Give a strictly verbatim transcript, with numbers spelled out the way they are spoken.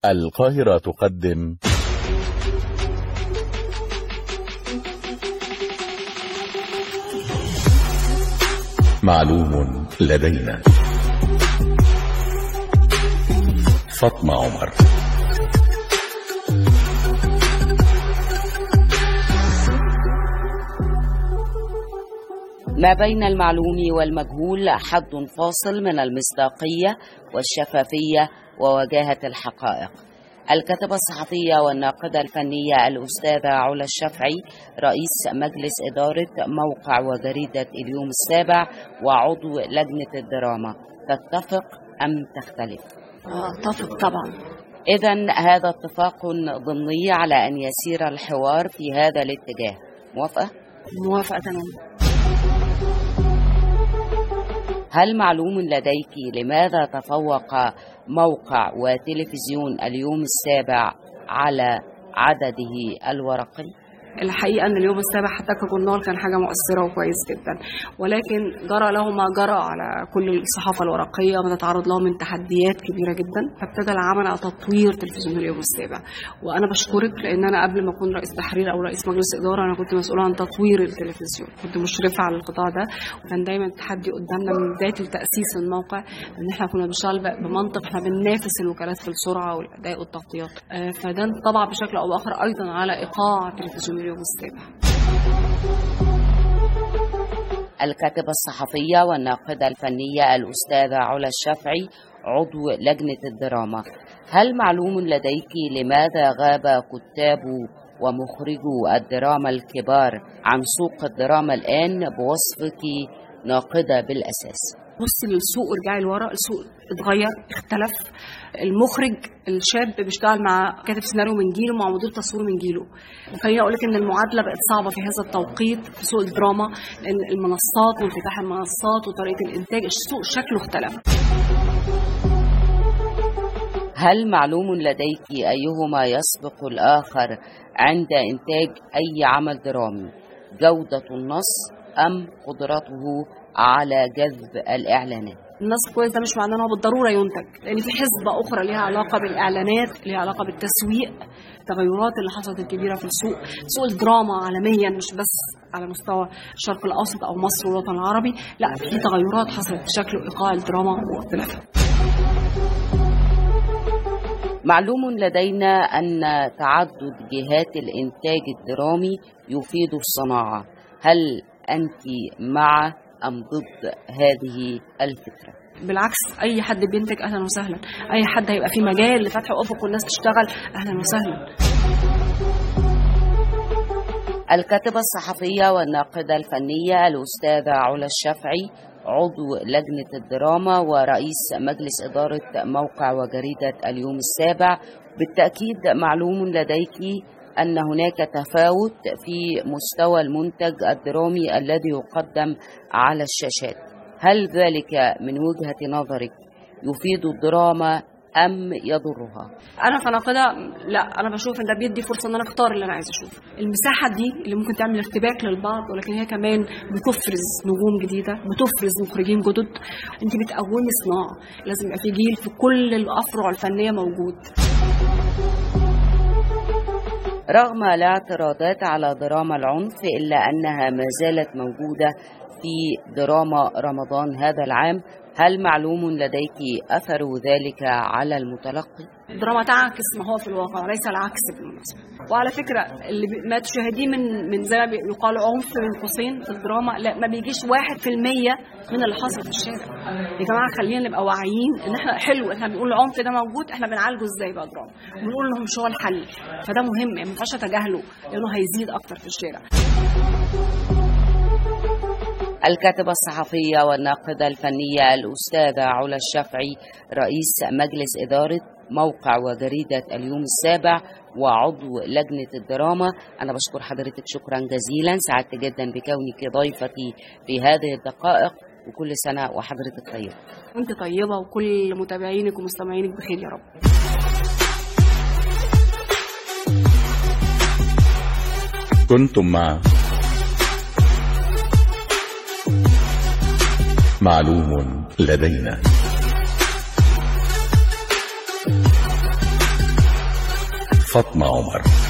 القاهرة تقدم معلوم لدينا. فاطمة عمر. ما بين المعلوم والمجهول حد فاصل من المصداقية والشفافية ووجاهة الحقائق. الكاتبة الصحفية والناقدة الفنية الأستاذة علا الشافعي، رئيس مجلس إدارة موقع وجريدة اليوم السابع وعضو لجنة الدراما، تتفق أم تختلف؟ أتفق طبعا. إذن هذا اتفاق ضمني على أن يسير الحوار في هذا الاتجاه. موافقة؟ موافقة تماما. هل معلوم لديك لماذا تفوق موقع وتلفزيون اليوم السابع على عدده الورقي؟ الحقيقة أن اليوم السابع حتى كجورنال كان حاجة مؤثرة وكويس جدا، ولكن جرى له ما جرى على كل الصحافة الورقية وتتعرض له من تحديات كبيرة جدا، فابتدى العمل على تطوير تلفزيون اليوم السابع. وأنا بشكرك لأن أنا قبل ما أكون رئيس تحرير أو رئيس مجلس إدارة أنا كنت مسؤولة عن تطوير التلفزيون، كنت مشرفة على القطاع ده، وكان دايما التحدي قدامنا من بداية تأسيس الموقع إن إحنا كنا بنشتغل بمنطق إحنا بننافس الوكالات في السرعة والأداء والتغطيات، فده طبع بشكل أو بآخر أيضا على إيقاع تلفزيون اليوم السابع. الكاتبة الصحفية والناقدة الفنية الأستاذة علا الشافعي، عضو لجنة الدراما، هل معلوم لديك لماذا غاب كتاب ومخرجو الدراما الكبار عن سوق الدراما الآن بوصفك ناقدة بالأساس؟ بصي للسوق ورجعي لورا، السوق اتغير اختلف. المخرج الشاب بيشتغل مع كاتب سيناريو من جيله مع مدير تصوير من جيله. خليني اقول لك ان المعادله بقت صعبه في هذا التوقيت في سوق الدراما، لان المنصات وانفتاح المنصات وطريقه الانتاج السوق شكله اختلف. هل معلوم لديك ايهما يسبق الاخر عند انتاج اي عمل درامي، جوده النص ام قدرته على جذب الاعلانات؟ النص كويس ده مش معناه انه بالضروره ينتج، لان في حسبه اخرى ليها علاقه بالاعلانات، ليها علاقه بالتسويق، التغيرات اللي حصلت الكبيره في السوق، سوق الدراما عالميا مش بس على مستوى الشرق الاوسط او مصر والوطن العربي، لا في تغيرات حصلت في شكل ايقاع الدراما واختلافها. معلوم لدينا ان تعدد جهات الانتاج الدرامي يفيد الصناعه، هل انت مع أم ضد هذه الفكرة؟ بالعكس، أي حد بينتج أهلا وسهلا، أي حد هيبقى في مجال لفتح أفق والناس تشتغل أهلا وسهلا. الكاتبة الصحفية والناقدة الفنية الأستاذة علا الشافعي، عضو لجنة الدراما ورئيس مجلس إدارة موقع وجريدة اليوم السابع، بالتأكيد معلوم لديك أن هناك تفاوت في مستوى المنتج الدرامي الذي يقدم على الشاشات، هل ذلك من وجهة نظرك يفيد الدراما أم يضرها؟ أنا كناقدة لا، أنا بشوف إن ده بيدي فرصة إن أنا أختار اللي أنا عايزة أشوفه. المساحة دي اللي ممكن تعمل ارتباك للبعض، ولكن هي كمان بتفرز نجوم جديدة، بتفرز مخرجين جدد. أنت بتقومي صناعة، لازم يبقى في جيل في كل الأفرع الفنية موجود. رغم الاعتراضات على دراما العنف إلا أنها ما زالت موجودة في دراما رمضان هذا العام، هل معلوم لديك أثر ذلك على المتلقي؟ الدراما تعكس ما هو في الواقع وليس العكس بالمناسبة. وعلى فكرة اللي ما تشاهديه من من زي ما يقال عنف بين قوسين في الدراما، لا ما بيجيش واحد في المية من اللي حصل في الشارع. يا جماعة خلينا نبقى واعيين ان احنا حلو، احنا بنقول العنف ده موجود، احنا بنعالجه ازاي بقى دراما، ونقول لهم مش هو الحل، فده مهم، ما ينفعش اتجاهله لانه هيزيد اكتر في الشارع. الكاتبة الصحفية والناقدة الفنية الأستاذة علا الشافعي، رئيس مجلس إدارة موقع وجريدة اليوم السابع وعضو لجنة الدراما، أنا بشكر حضرتك شكرا جزيلا، سعدت جدا بكونك ضيفتي في هذه الدقائق، وكل سنة وحضرتك طيبة. وانت طيبة وكل متابعينك ومستمعينك بخير يا رب. كنتم مع معلوم لدينا. فاطمة عمر.